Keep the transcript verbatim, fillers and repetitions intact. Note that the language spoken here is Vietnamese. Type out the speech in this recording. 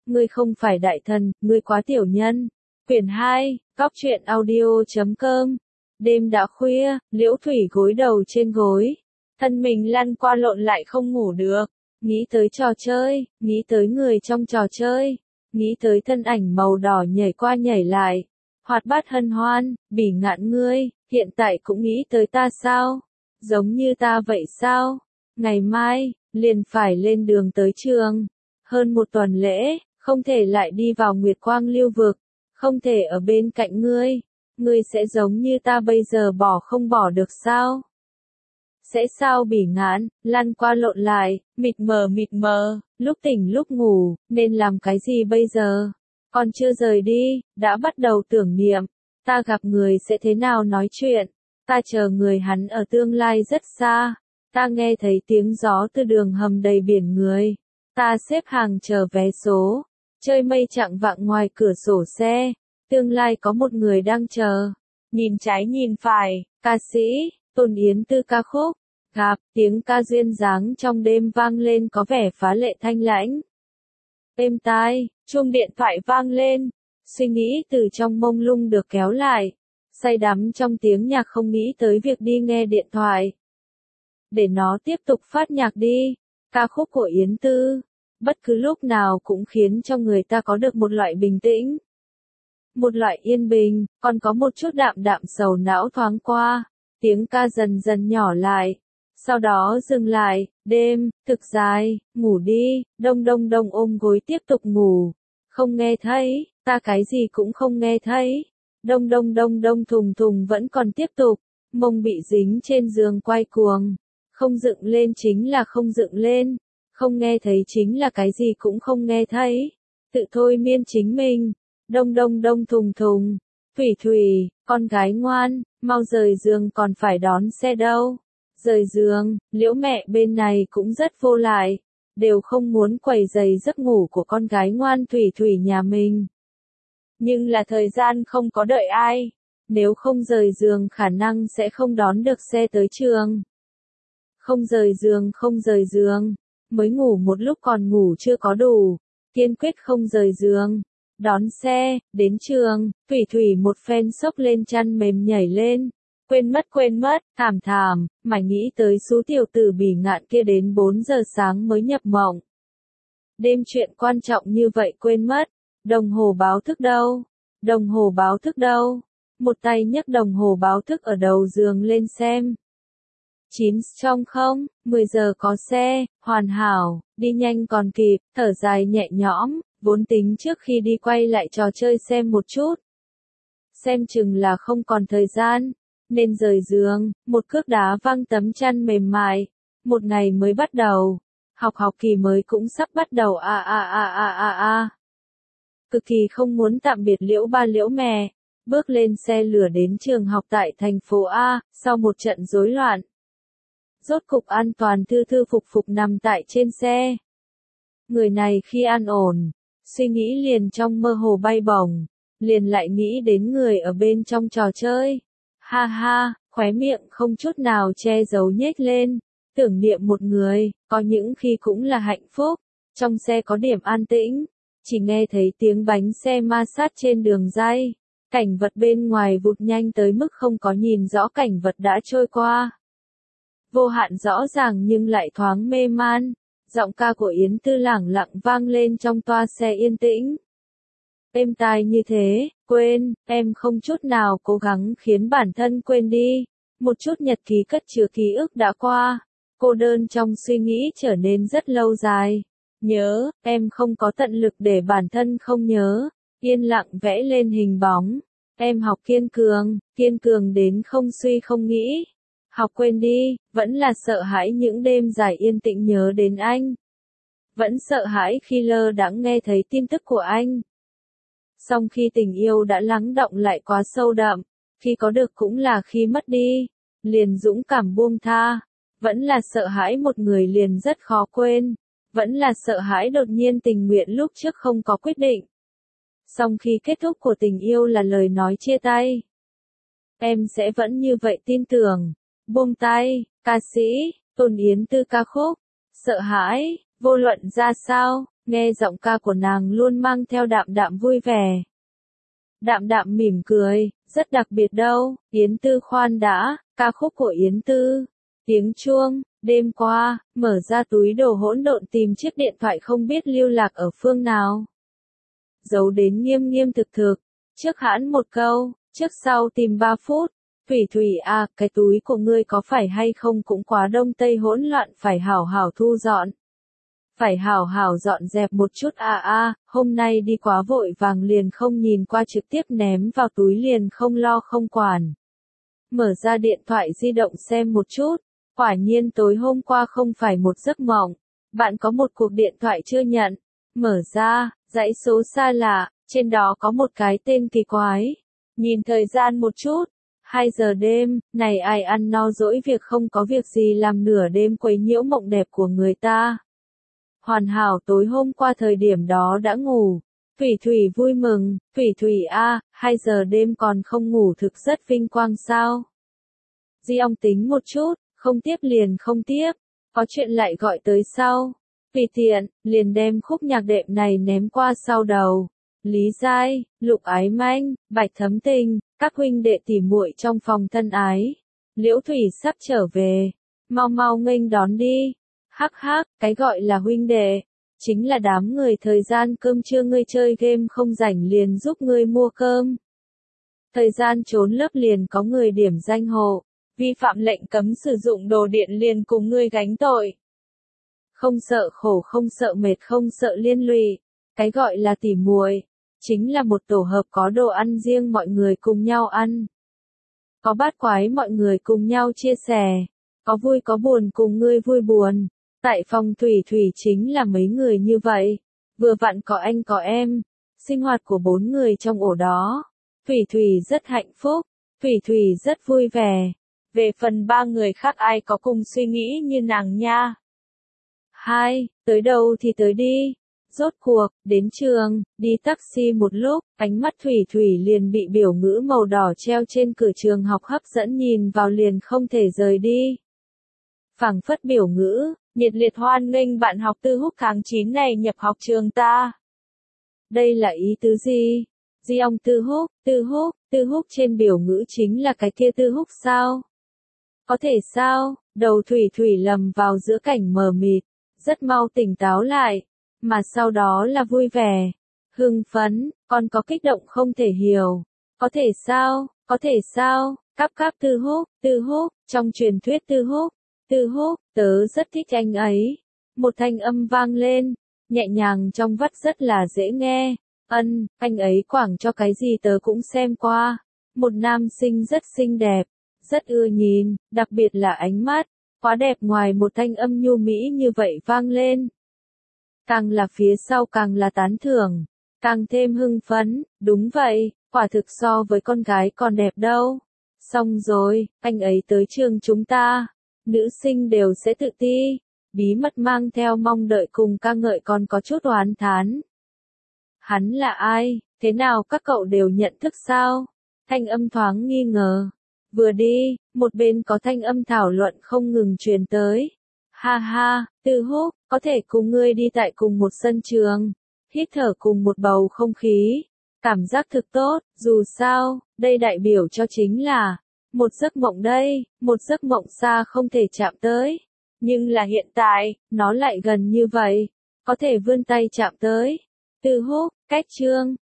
ngươi không phải đại thần, ngươi quá tiểu nhân. Quyển hai, Cóc truyện audio chấm com. Đêm đã khuya, Liễu Thủy gối đầu trên gối, thân mình lăn qua lộn lại không ngủ được, nghĩ tới trò chơi, nghĩ tới người trong trò chơi, nghĩ tới thân ảnh màu đỏ nhảy qua nhảy lại, hoạt bát hân hoan, bỉ ngạn ngươi, hiện tại cũng nghĩ tới ta sao? Giống như ta vậy sao? Ngày mai, liền phải lên đường tới trường. Hơn một tuần lễ, không thể lại đi vào Nguyệt Quang Lưu Vực, không thể ở bên cạnh ngươi. Ngươi sẽ giống như ta bây giờ bỏ không bỏ được sao? Sẽ sao bỉ ngạn, lăn qua lộn lại, mịt mờ mịt mờ, lúc tỉnh lúc ngủ, nên làm cái gì bây giờ? Còn chưa rời đi, đã bắt đầu tưởng niệm, ta gặp người sẽ thế nào nói chuyện, ta chờ người hắn ở tương lai rất xa, ta nghe thấy tiếng gió từ đường hầm đầy biển người, ta xếp hàng chờ vé số, chơi mây chạng vạng ngoài cửa sổ xe, tương lai có một người đang chờ, nhìn trái nhìn phải, ca sĩ, Tôn Yến Tư ca khúc, gặp, tiếng ca duyên dáng trong đêm vang lên có vẻ phá lệ thanh lãnh. Êm tai, chuông điện thoại vang lên, suy nghĩ từ trong mông lung được kéo lại, say đắm trong tiếng nhạc không nghĩ tới việc đi nghe điện thoại. Để nó tiếp tục phát nhạc đi, ca khúc của Yến Tư, bất cứ lúc nào cũng khiến cho người ta có được một loại bình tĩnh. Một loại yên bình, còn có một chút đạm đạm sầu não thoáng qua, tiếng ca dần dần nhỏ lại, sau đó dừng lại, đêm, thực dài, ngủ đi, đông đông đông ôm gối tiếp tục ngủ, không nghe thấy, ta cái gì cũng không nghe thấy, đông đông đông đông thùng thùng vẫn còn tiếp tục, mông bị dính trên giường quay cuồng, không dựng lên chính là không dựng lên, không nghe thấy chính là cái gì cũng không nghe thấy, tự thôi miên chính mình. Đông đông đông thùng thùng, Thủy Thủy, con gái ngoan, mau rời giường còn phải đón xe đâu. Rời giường, Liễu mẹ bên này cũng rất vô lại, đều không muốn quấy rầy giấc ngủ của con gái ngoan Thủy Thủy nhà mình. Nhưng là thời gian không có đợi ai, nếu không rời giường khả năng sẽ không đón được xe tới trường. Không rời giường không rời giường, mới ngủ một lúc còn ngủ chưa có đủ, kiên quyết không rời giường. Đón xe, đến trường, Thủy Thủy một phen xốc lên chăn mềm nhảy lên, quên mất quên mất, thảm thảm, mải nghĩ tới số tiểu tử bỉ ngạn kia đến bốn giờ sáng mới nhập mộng. Đêm chuyện quan trọng như vậy quên mất, đồng hồ báo thức đâu, đồng hồ báo thức đâu, một tay nhấc đồng hồ báo thức ở đầu giường lên xem. chín trong không, mười giờ có xe, hoàn hảo, đi nhanh còn kịp, thở dài nhẹ nhõm. Vốn tính trước khi đi quay lại trò chơi xem một chút. Xem chừng là không còn thời gian, nên rời giường, một cước đá văng tấm chăn mềm mại. Một ngày mới bắt đầu, học học kỳ mới cũng sắp bắt đầu a a a a a a. Cực kỳ không muốn tạm biệt Liễu ba Liễu mẹ, bước lên xe lửa đến trường học tại thành phố A, sau một trận rối loạn. Rốt cục an toàn thư thư phục phục nằm tại trên xe. Người này khi an ổn, suy nghĩ liền trong mơ hồ bay bổng, liền lại nghĩ đến người ở bên trong trò chơi. Ha ha, khóe miệng không chút nào che giấu nhếch lên, tưởng niệm một người, có những khi cũng là hạnh phúc. Trong xe có điểm an tĩnh, chỉ nghe thấy tiếng bánh xe ma sát trên đường ray, cảnh vật bên ngoài vụt nhanh tới mức không có nhìn rõ cảnh vật đã trôi qua. Vô hạn rõ ràng nhưng lại thoáng mê man. Giọng ca của Yến Tư lẳng lặng vang lên trong toa xe yên tĩnh. Êm tai như thế, quên, em không chút nào cố gắng khiến bản thân quên đi. Một chút nhật ký cất chứa ký ức đã qua. Cô đơn trong suy nghĩ trở nên rất lâu dài. Nhớ, em không có tận lực để bản thân không nhớ. Yên lặng vẽ lên hình bóng. Em học kiên cường, kiên cường đến không suy không nghĩ. Học quên đi, vẫn là sợ hãi những đêm dài yên tĩnh nhớ đến anh. Vẫn sợ hãi khi lơ đãng nghe thấy tin tức của anh. Song khi tình yêu đã lắng đọng lại quá sâu đậm, khi có được cũng là khi mất đi, liền dũng cảm buông tha. Vẫn là sợ hãi một người liền rất khó quên. Vẫn là sợ hãi đột nhiên tình nguyện lúc trước không có quyết định. Song khi kết thúc của tình yêu là lời nói chia tay. Em sẽ vẫn như vậy tin tưởng. Buông tay, ca sĩ, Tôn Yến Tư ca khúc, sợ hãi, vô luận ra sao, nghe giọng ca của nàng luôn mang theo đạm đạm vui vẻ. Đạm đạm mỉm cười, rất đặc biệt đâu, Yến Tư khoan đã, ca khúc của Yến Tư. Tiếng chuông, đêm qua, mở ra túi đồ hỗn độn tìm chiếc điện thoại không biết lưu lạc ở phương nào. Giấu đến nghiêm nghiêm thực thực, trước hãn một câu, trước sau tìm ba phút. Thủy Thủy à, cái túi của ngươi có phải hay không cũng quá đông tây hỗn loạn, phải hảo hảo thu dọn. Phải hảo hảo dọn dẹp một chút à à, hôm nay đi quá vội vàng liền không nhìn qua trực tiếp ném vào túi liền không lo không quản. Mở ra điện thoại di động xem một chút, quả nhiên tối hôm qua không phải một giấc mộng, bạn có một cuộc điện thoại chưa nhận. Mở ra, dãy số xa lạ, trên đó có một cái tên kỳ quái. Nhìn thời gian một chút. hai giờ đêm, này ai ăn no dỗi việc không có việc gì làm nửa đêm quấy nhiễu mộng đẹp của người ta. Hoàn hảo tối hôm qua thời điểm đó đã ngủ. Thủy Thủy vui mừng, Thủy Thủy a, hai giờ đêm còn không ngủ thực rất vinh quang sao. Di ong tính một chút, không tiếp liền không tiếp, có chuyện lại gọi tới sau. Vì tiện, liền đem khúc nhạc đệm này ném qua sau đầu. Lý Giai, Lục Ái Manh, Bạch Thấm Tình, các huynh đệ tỉ muội trong phòng thân ái. Liễu Thủy sắp trở về, mau mau nghênh đón đi. Hắc hắc, cái gọi là huynh đệ, chính là đám người thời gian cơm trưa ngươi chơi game không rảnh liền giúp ngươi mua cơm. Thời gian trốn lớp liền có người điểm danh hộ, vi phạm lệnh cấm sử dụng đồ điện liền cùng ngươi gánh tội. Không sợ khổ không sợ mệt không sợ liên lụy, cái gọi là tỉ muội chính là một tổ hợp có đồ ăn riêng mọi người cùng nhau ăn. Có bát quái mọi người cùng nhau chia sẻ, có vui có buồn cùng ngươi vui buồn. Tại phòng Thủy Thủy chính là mấy người như vậy, vừa vặn có anh có em, sinh hoạt của bốn người trong ổ đó. Thủy Thủy rất hạnh phúc, Thủy Thủy rất vui vẻ. Về phần ba người khác ai có cùng suy nghĩ như nàng nha. Hai, tới đâu thì tới đi. Rốt cuộc, đến trường, đi taxi một lúc, ánh mắt Thủy Thủy liền bị biểu ngữ màu đỏ treo trên cửa trường học hấp dẫn nhìn vào liền không thể rời đi. Phảng phất biểu ngữ, nhiệt liệt hoan nghênh bạn học Tư Húc tháng chín này nhập học trường ta. Đây là ý tứ gì? Di ong Tư Húc, Tư Húc, Tư Húc trên biểu ngữ chính là cái kia Tư Húc sao? Có thể sao? Đầu Thủy Thủy lầm vào giữa cảnh mờ mịt, rất mau tỉnh táo lại, mà sau đó là vui vẻ, hưng phấn, còn có kích động không thể hiểu. Có thể sao? Có thể sao? Cáp cáp Tư Húc, Tư Húc, trong truyền thuyết Tư Húc. Tư Húc, tớ rất thích anh ấy. Một thanh âm vang lên, nhẹ nhàng trong vắt rất là dễ nghe. Ân, anh ấy quảng cho cái gì tớ cũng xem qua. Một nam sinh rất xinh đẹp, rất ưa nhìn, đặc biệt là ánh mắt, quá đẹp ngoài một thanh âm nhu mỹ như vậy vang lên. Càng là phía sau càng là tán thưởng, càng thêm hưng phấn, đúng vậy, quả thực so với con gái còn đẹp đâu. Xong rồi, anh ấy tới trường chúng ta. Nữ sinh đều sẽ tự ti, bí mật mang theo mong đợi cùng ca ngợi còn có chút oán thán. Hắn là ai, thế nào các cậu đều nhận thức sao? Thanh âm thoáng nghi ngờ. Vừa đi, một bên có thanh âm thảo luận không ngừng truyền tới. Ha ha, Tư Húc, có thể cùng ngươi đi tại cùng một sân trường, hít thở cùng một bầu không khí. Cảm giác thực tốt, dù sao, đây đại biểu cho chính là một giấc mộng đây, một giấc mộng xa không thể chạm tới. Nhưng là hiện tại, nó lại gần như vậy, có thể vươn tay chạm tới. Tư Húc, cách chương,